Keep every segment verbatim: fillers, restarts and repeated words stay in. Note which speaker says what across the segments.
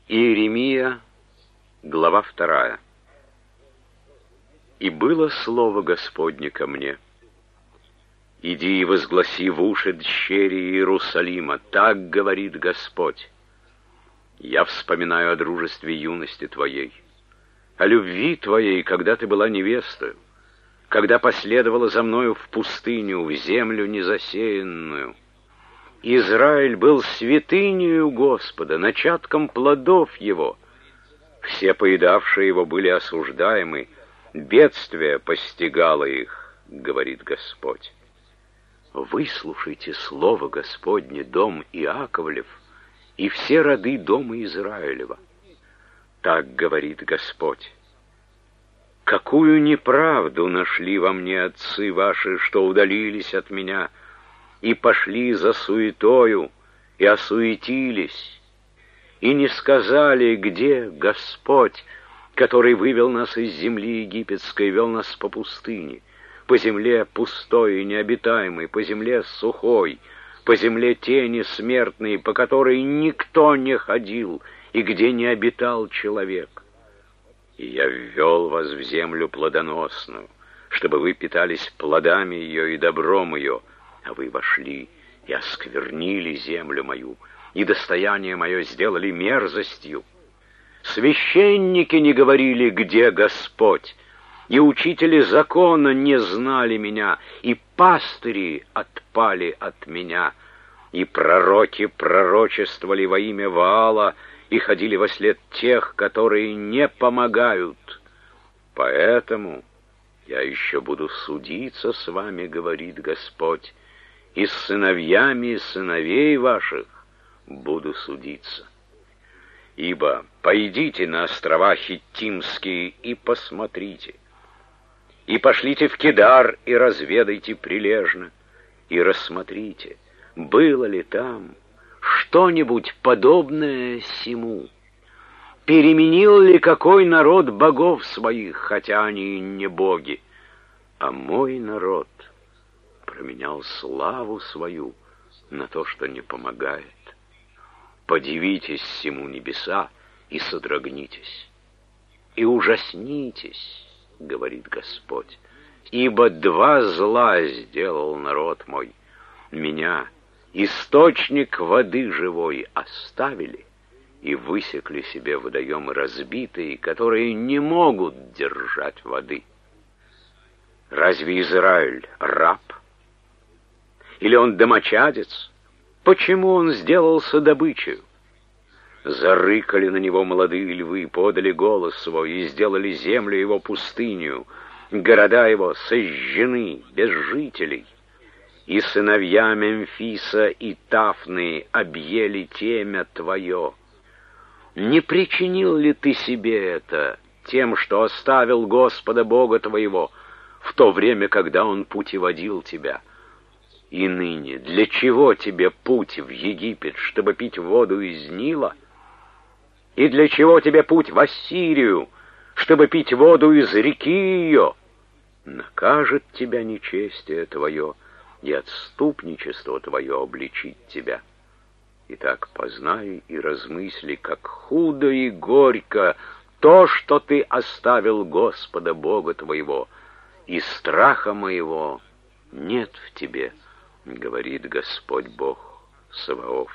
Speaker 1: Иеремия, глава вторая. «И было слово Господне ко мне: иди и возгласи в уши дщери Иерусалима, так говорит Господь. Я вспоминаю о дружестве юности твоей, о любви твоей, когда ты была невестою, когда последовала за мною в пустыню, в землю незасеянную. Израиль был святынею Господа, начатком плодов его. Все поедавшие его были осуждаемы, бедствие постигало их, говорит Господь. Выслушайте слово Господне, дом Иаковлев, и все роды дома Израилева. Так говорит Господь. Какую неправду нашли во мне отцы ваши, что удалились от меня и пошли за суетою, и осуетились, и не сказали, где Господь, который вывел нас из земли египетской, вел нас по пустыне, по земле пустой и необитаемой, по земле сухой, по земле тени смертной, по которой никто не ходил и где не обитал человек. И я ввел вас в землю плодоносную, чтобы вы питались плодами ее и добром ее, а вы вошли и осквернили землю мою, и достояние мое сделали мерзостью. Священники не говорили, где Господь, и учители закона не знали меня, и пастыри отпали от меня, и пророки пророчествовали во имя Ваала, и ходили вослед тех, которые не помогают. Поэтому я еще буду судиться с вами, говорит Господь, и с сыновьями сыновей ваших буду судиться. Ибо пойдите на острова Хиттимские и посмотрите, и пошлите в Кедар и разведайте прилежно, и рассмотрите, было ли там что-нибудь подобное сему. Переменил ли какой народ богов своих, хотя они и не боги, а мой народ променял славу свою на то, что не помогает. Подивитесь сему небеса и содрогнитесь, и ужаснитесь, говорит Господь, ибо два зла сделал народ мой. Меня, источник воды живой, оставили и высекли себе водоемы разбитые, которые не могут держать воды. Разве Израиль раб? Или он домочадец? Почему он сделался добычей? Зарыкали на него молодые львы, подали голос свой и сделали землю его пустынью, города его сожжены, без жителей. И сыновья Мемфиса и Тафны объели темя твое. Не причинил ли ты себе это тем, что оставил Господа Бога твоего в то время, когда Он путеводил тебя? И ныне для чего тебе путь в Египет, чтобы пить воду из Нила? И для чего тебе путь в Ассирию, чтобы пить воду из реки ее? Накажет тебя нечестие твое, и отступничество твое обличит тебя. Итак, познай и размысли, как худо и горько то, что ты оставил Господа Бога твоего, и страха моего нет в тебе, говорит Господь Бог Саваоф.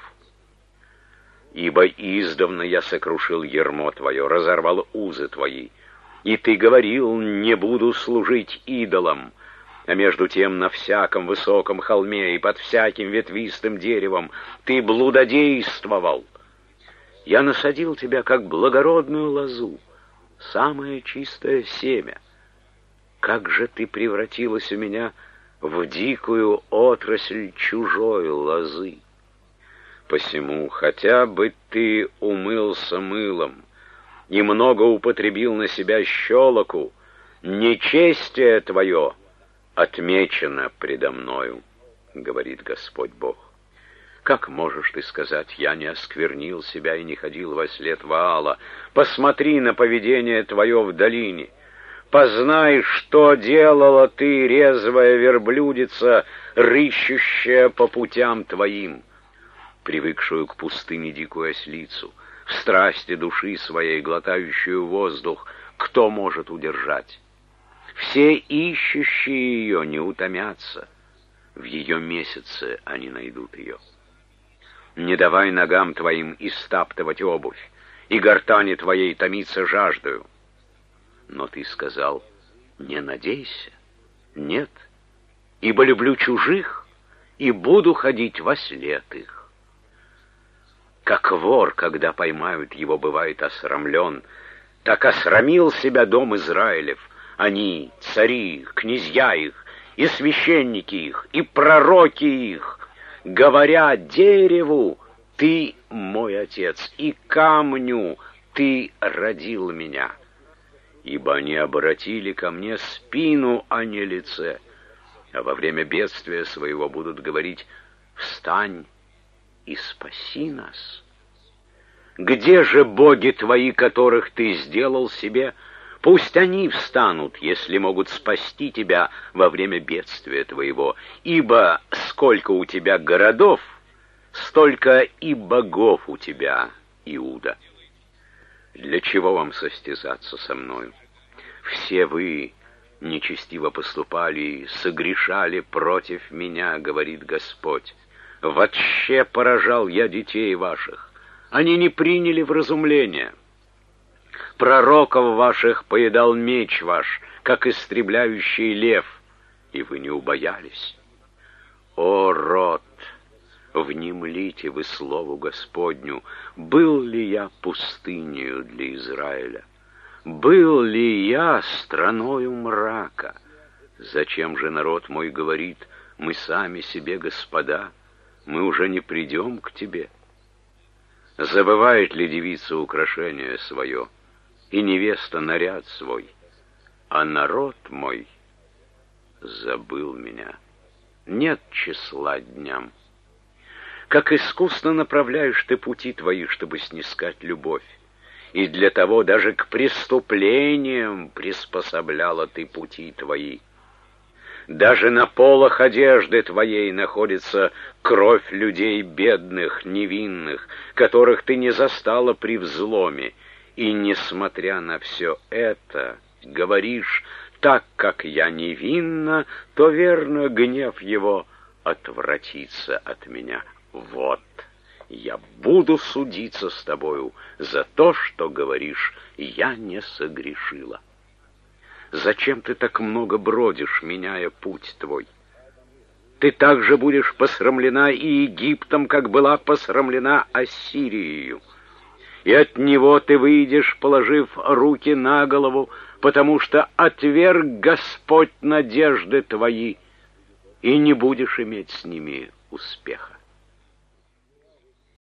Speaker 1: Ибо издавна я сокрушил ярмо твое, разорвал узы твои, и ты говорил, не буду служить идолам, а между тем на всяком высоком холме и под всяким ветвистым деревом ты блудодействовал. Я насадил тебя, как благородную лозу, самое чистое семя. Как же ты превратилась у меня в дикую отрасль чужой лозы. Посему, хотя бы ты умылся мылом и много употребил на себя щелоку, нечестие твое отмечено предо мною, говорит Господь Бог. Как можешь ты сказать, я не осквернил себя и не ходил вослед Ваала? Посмотри на поведение твое в долине. Познай, что делала ты, резвая верблюдица, рыщущая по путям твоим, привыкшую к пустыне дикую ослицу, в страсти души своей, глотающую воздух, кто может удержать? Все ищущие ее не утомятся, в ее месяце они найдут ее. Не давай ногам твоим истаптывать обувь, и гортани твоей томиться жаждою. Но ты сказал: не надейся, нет, ибо люблю чужих и буду ходить во след их. Как вор, когда поймают его, бывает осрамлен, так осрамил себя дом Израилев, они, цари их, князья их, и священники их, и пророки их, говоря дереву: ты мой отец, и камню: ты родил меня. Ибо они обратили ко мне спину, а не лице, а во время бедствия своего будут говорить: встань и спаси нас. Где же боги твои, которых ты сделал себе? Пусть они встанут, если могут спасти тебя во время бедствия твоего, ибо сколько у тебя городов, столько и богов у тебя, Иуда. Для чего вам состязаться со мною? Все вы нечестиво поступали и согрешали против меня, говорит Господь. Вообще поражал я детей ваших, они не приняли вразумления. Пророков ваших поедал меч ваш, как истребляющий лев, и вы не убоялись. О, род, внемлите вы слову Господню: был ли я пустынею для Израиля? Был ли я страною мрака? Зачем же народ мой говорит: мы сами себе господа, мы уже не придем к тебе? Забывает ли девица украшение свое, и невеста наряд свой? А народ мой забыл меня. Нет числа дням. Как искусно направляешь ты пути твои, чтобы снискать любовь, и для того даже к преступлениям приспособляла ты пути твои. Даже на полах одежды твоей находится кровь людей бедных, невинных, которых ты не застала при взломе, и, несмотря на все это, говоришь: так как я невинна, то, верно, гнев его отвратится от меня. Вот, я буду судиться с тобою за то, что говоришь: я не согрешила. Зачем ты так много бродишь, меняя путь твой? Ты также будешь посрамлена и Египтом, как была посрамлена Ассирией. И от него ты выйдешь, положив руки на голову, потому что отверг Господь надежды твои, и не будешь иметь с ними успеха.